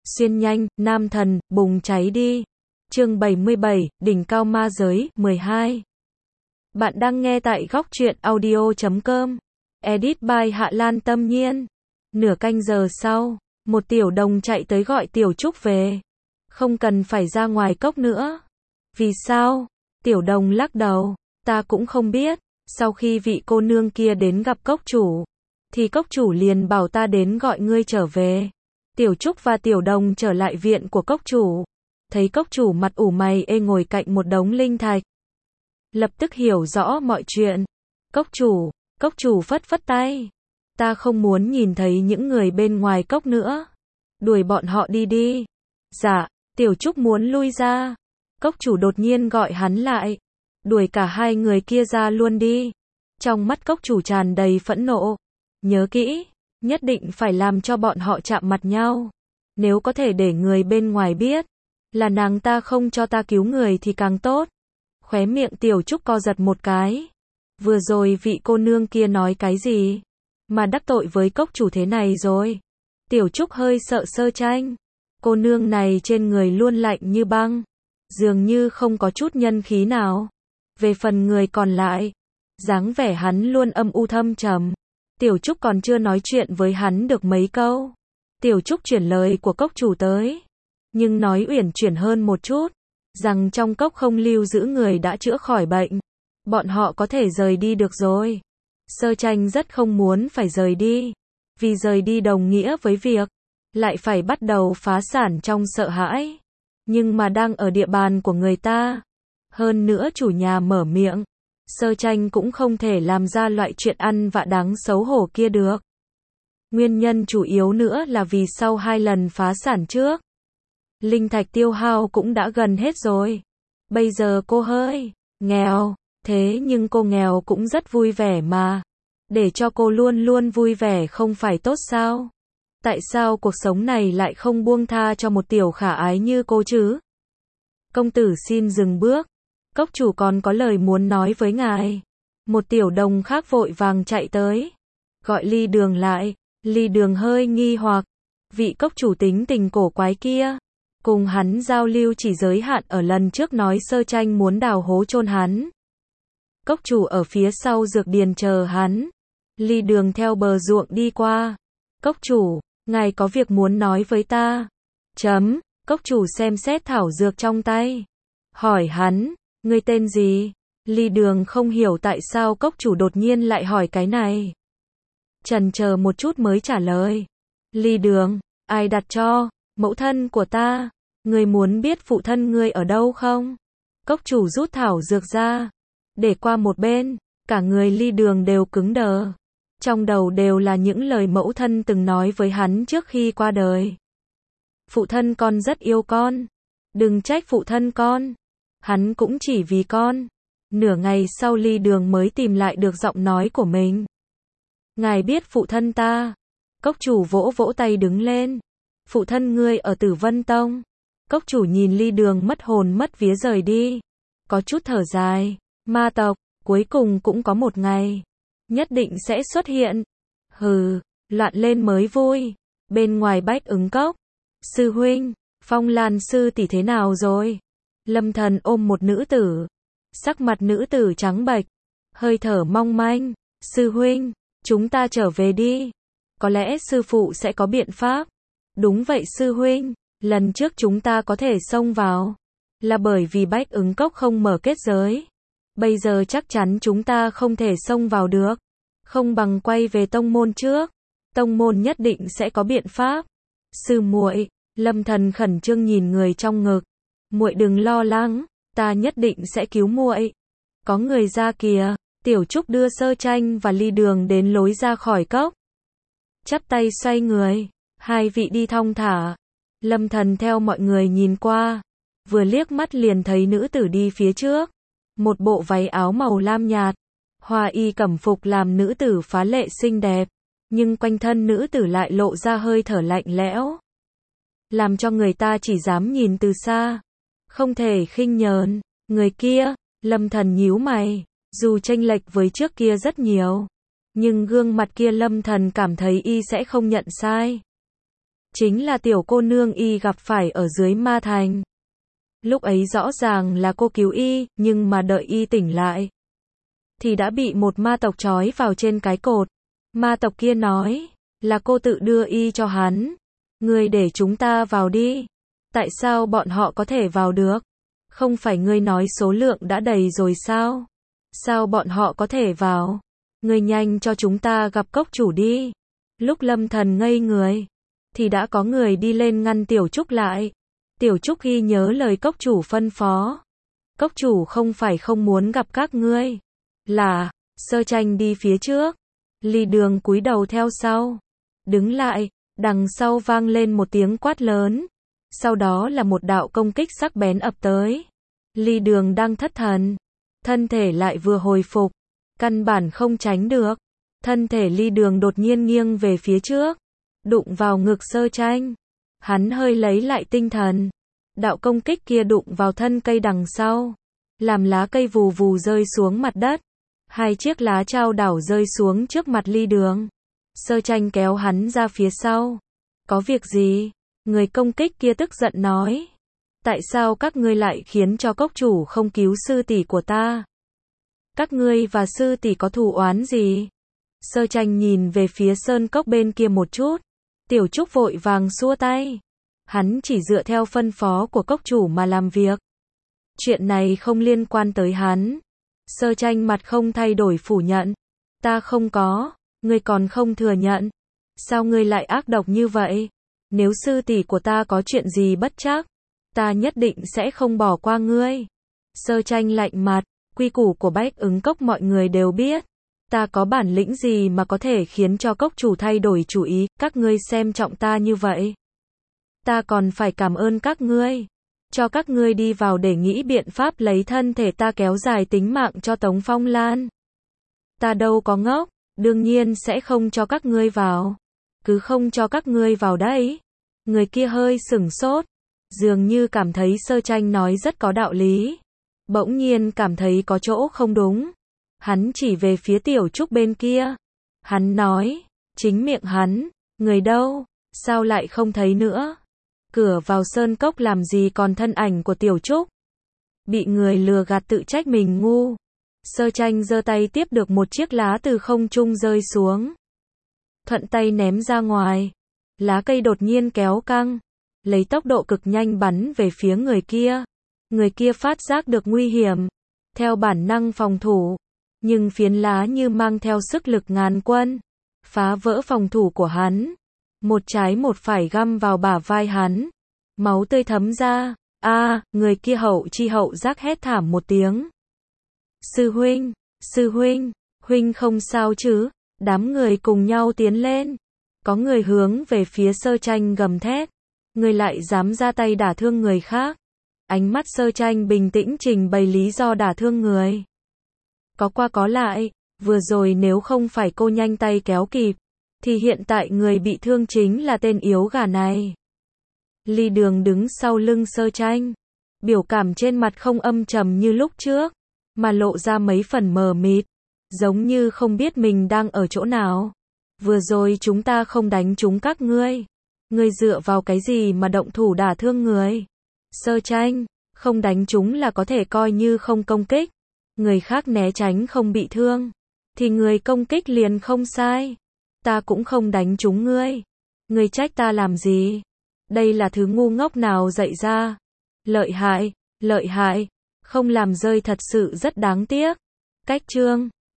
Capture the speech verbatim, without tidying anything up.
Xuyên nhanh, nam thần, bùng cháy đi. Chương bảy mươi bảy, đỉnh cao ma giới, mười hai. Bạn đang nghe tại góc truyện audio chấm com. Edit by Hạ Lan Tâm Nhiên. Nửa canh giờ sau, một tiểu đồng chạy tới gọi Tiểu Trúc về. Không cần phải ra ngoài cốc nữa. Vì sao? Tiểu đồng lắc đầu. Ta cũng không biết. Sau khi vị cô nương kia đến gặp cốc chủ, thì cốc chủ liền bảo ta đến gọi ngươi trở về. Tiểu Trúc và Tiểu Đồng trở lại viện của cốc chủ. Thấy cốc chủ mặt ủ mày ê ngồi cạnh một đống linh thạch. Lập tức hiểu rõ mọi chuyện. Cốc chủ, cốc chủ phất phất tay. Ta không muốn nhìn thấy những người bên ngoài cốc nữa. Đuổi bọn họ đi đi. Dạ, Tiểu Trúc muốn lui ra. Cốc chủ đột nhiên gọi hắn lại. Đuổi cả hai người kia ra luôn đi. Trong mắt cốc chủ tràn đầy phẫn nộ. Nhớ kỹ, nhất định phải làm cho bọn họ chạm mặt nhau. Nếu có thể để người bên ngoài biết là nàng ta không cho ta cứu người thì càng tốt. Khóe miệng Tiểu Trúc co giật một cái. Vừa rồi vị cô nương kia nói cái gì mà đắc tội với cốc chủ thế này rồi? Tiểu Trúc hơi sợ Sơ Tranh. Cô nương này trên người luôn lạnh như băng, dường như không có chút nhân khí nào. Về phần người còn lại, dáng vẻ hắn luôn âm u thâm trầm. Tiểu Trúc còn chưa nói chuyện với hắn được mấy câu. Tiểu Trúc chuyển lời của cốc chủ tới. Nhưng nói uyển chuyển hơn một chút. Rằng trong cốc không lưu giữ người đã chữa khỏi bệnh. Bọn họ có thể rời đi được rồi. Sơ Tranh rất không muốn phải rời đi. Vì rời đi đồng nghĩa với việc lại phải bắt đầu phá sản trong sợ hãi. Nhưng mà đang ở địa bàn của người ta. Hơn nữa chủ nhà mở miệng. Sơ Tranh cũng không thể làm ra loại chuyện ăn vạ đáng xấu hổ kia được. Nguyên nhân chủ yếu nữa là vì sau hai lần phá sản trước, linh thạch tiêu hao cũng đã gần hết rồi. Bây giờ cô hơi nghèo, thế nhưng cô nghèo cũng rất vui vẻ mà. Để cho cô luôn luôn vui vẻ không phải tốt sao? Tại sao cuộc sống này lại không buông tha cho một tiểu khả ái như cô chứ? Công tử xin dừng bước. Cốc chủ còn có lời muốn nói với ngài. Một tiểu đồng khác vội vàng chạy tới. Gọi Ly Đường lại. Ly Đường hơi nghi hoặc. Vị cốc chủ tính tình cổ quái kia. Cùng hắn giao lưu chỉ giới hạn ở lần trước nói Sơ Tranh muốn đào hố chôn hắn. Cốc chủ ở phía sau dược điền chờ hắn. Ly Đường theo bờ ruộng đi qua. Cốc chủ, ngài có việc muốn nói với ta. Chấm, cốc chủ xem xét thảo dược trong tay. Hỏi hắn. Ngươi tên gì? Ly Đường không hiểu tại sao cốc chủ đột nhiên lại hỏi cái này. Chần chờ một chút mới trả lời. Ly Đường, ai đặt cho? Mẫu thân của ta. Ngươi muốn biết phụ thân ngươi ở đâu không? Cốc chủ rút thảo dược ra. Để qua một bên, cả người Ly Đường đều cứng đờ. Trong đầu đều là những lời mẫu thân từng nói với hắn trước khi qua đời. Phụ thân con rất yêu con. Đừng trách phụ thân con. Hắn cũng chỉ vì con. Nửa ngày sau Ly Đường mới tìm lại được giọng nói của mình. Ngài biết phụ thân ta. Cốc chủ vỗ vỗ tay đứng lên. Phụ thân ngươi ở Tử Vân Tông. Cốc chủ nhìn Ly Đường mất hồn mất vía rời đi. Có chút thở dài. Ma tộc, cuối cùng cũng có một ngày. Nhất định sẽ xuất hiện. Hừ, loạn lên mới vui. Bên ngoài Bách Ứng Cốc. Sư huynh, Phong Lan sư tỷ thế nào rồi? Lâm Thần ôm một nữ tử. Sắc mặt nữ tử trắng bệch, hơi thở mong manh. Sư huynh, chúng ta trở về đi. Có lẽ sư phụ sẽ có biện pháp. Đúng vậy sư huynh, lần trước chúng ta có thể xông vào là bởi vì Bách Ứng Cốc không mở kết giới. Bây giờ chắc chắn chúng ta không thể xông vào được. Không bằng quay về tông môn trước. Tông môn nhất định sẽ có biện pháp. Sư muội, Lâm Thần khẩn trương nhìn người trong ngực. Muội đừng lo lắng, ta nhất định sẽ cứu muội. Có người ra kìa. Tiểu Trúc đưa Sơ Tranh và Ly Đường đến lối ra khỏi cốc. Chắp tay xoay người, hai vị đi thong thả. Lâm Thần theo mọi người nhìn qua, vừa liếc mắt liền thấy nữ tử đi phía trước. Một bộ váy áo màu lam nhạt, hoa y cẩm phục làm nữ tử phá lệ xinh đẹp, nhưng quanh thân nữ tử lại lộ ra hơi thở lạnh lẽo, làm cho người ta chỉ dám nhìn từ xa, không thể khinh nhờn. Người kia, Lâm Thần nhíu mày, dù chênh lệch với trước kia rất nhiều, nhưng gương mặt kia Lâm Thần cảm thấy y sẽ không nhận sai. chính là tiểu cô nương y gặp phải ở dưới ma thành. Lúc ấy rõ ràng là cô cứu y, nhưng mà đợi y tỉnh lại, thì đã bị một ma tộc trói vào trên cái cột. Ma tộc kia nói, là cô tự đưa y cho hắn. Ngươi để chúng ta vào đi. Tại sao bọn họ có thể vào được? Không phải ngươi nói số lượng đã đầy rồi sao? Sao bọn họ có thể vào? Ngươi nhanh cho chúng ta gặp cốc chủ đi. Lúc Lâm Thần ngây người, thì đã có người đi lên ngăn Tiểu Trúc lại. Tiểu Trúc ghi nhớ lời cốc chủ phân phó. Cốc chủ không phải không muốn gặp các ngươi. Là, Sơ Tranh đi phía trước. Ly Đường cúi đầu theo sau. Đứng lại, đằng sau vang lên một tiếng quát lớn. Sau đó là một đạo công kích sắc bén ập tới. Ly Đường đang thất thần. Thân thể lại vừa hồi phục. Căn bản không tránh được. Thân thể Ly Đường đột nhiên nghiêng về phía trước. Đụng vào ngực Sơ Tranh. Hắn hơi lấy lại tinh thần. Đạo công kích kia đụng vào thân cây đằng sau. Làm lá cây vù vù rơi xuống mặt đất. Hai chiếc lá trao đảo rơi xuống trước mặt Ly Đường. Sơ Tranh kéo hắn ra phía sau. Có việc gì? Người công kích kia tức giận nói. Tại sao các ngươi lại khiến cho cốc chủ không cứu sư tỷ của ta? Các ngươi và sư tỷ có thù oán gì? Sơ Tranh nhìn về phía sơn cốc bên kia một chút. Tiểu Trúc vội vàng xua tay. Hắn chỉ dựa theo phân phó của cốc chủ mà làm việc. Chuyện này không liên quan tới hắn. Sơ Tranh mặt không thay đổi phủ nhận. Ta không có, ngươi còn không thừa nhận. Sao ngươi lại ác độc như vậy? Nếu sư tỷ của ta có chuyện gì bất trắc, ta nhất định sẽ không bỏ qua ngươi. Sơ Tranh lạnh mặt, quy củ của Bách Ứng Cốc mọi người đều biết. Ta có bản lĩnh gì mà có thể khiến cho cốc chủ thay đổi chủ ý, các ngươi xem trọng ta như vậy. Ta còn phải cảm ơn các ngươi. Cho các ngươi đi vào để nghĩ biện pháp lấy thân thể ta kéo dài tính mạng cho Tống Phong Lan. Ta đâu có ngốc, đương nhiên sẽ không cho các ngươi vào. Cứ không cho các ngươi vào đấy. Người kia hơi sửng sốt, dường như cảm thấy Sơ Tranh nói rất có đạo lý. Bỗng nhiên cảm thấy có chỗ không đúng. Hắn chỉ về phía Tiểu Trúc bên kia. Hắn nói, chính miệng hắn, người đâu, sao lại không thấy nữa? Cửa vào sơn cốc làm gì còn thân ảnh của Tiểu Trúc? Bị người lừa gạt tự trách mình ngu. Sơ Tranh giơ tay tiếp được một chiếc lá từ không trung rơi xuống. Thuận tay ném ra ngoài. Lá cây đột nhiên kéo căng, lấy tốc độ cực nhanh bắn về phía người kia. Người kia phát giác được nguy hiểm, theo bản năng phòng thủ. Nhưng phiến lá như mang theo sức lực ngàn quân, phá vỡ phòng thủ của hắn. Một trái một phải găm vào bả vai hắn. Máu tươi thấm ra. A, à, người kia hậu chi hậu giác hét thảm một tiếng. Sư huynh, sư huynh, huynh không sao chứ? Đám người cùng nhau tiến lên. Có người hướng về phía Sơ Tranh gầm thét. Người lại dám ra tay đả thương người khác. Ánh mắt Sơ Tranh bình tĩnh trình bày lý do đả thương người. Có qua có lại, vừa rồi nếu không phải cô nhanh tay kéo kịp, thì hiện tại người bị thương chính là tên yếu gà này. Ly Đường đứng sau lưng Sơ Tranh. Biểu cảm trên mặt không âm trầm như lúc trước, mà lộ ra mấy phần mờ mịt, giống như không biết mình đang ở chỗ nào. Vừa rồi chúng ta không đánh trúng các ngươi. Ngươi dựa vào cái gì mà động thủ đả thương người? Sơ Tranh, không đánh trúng là có thể coi như không công kích. Người khác né tránh không bị thương, thì người công kích liền không sai. Ta cũng không đánh trúng ngươi. Ngươi trách ta làm gì? Đây là thứ ngu ngốc nào dạy ra? Lợi hại, lợi hại. Không làm rơi thật sự rất đáng tiếc. Cách chương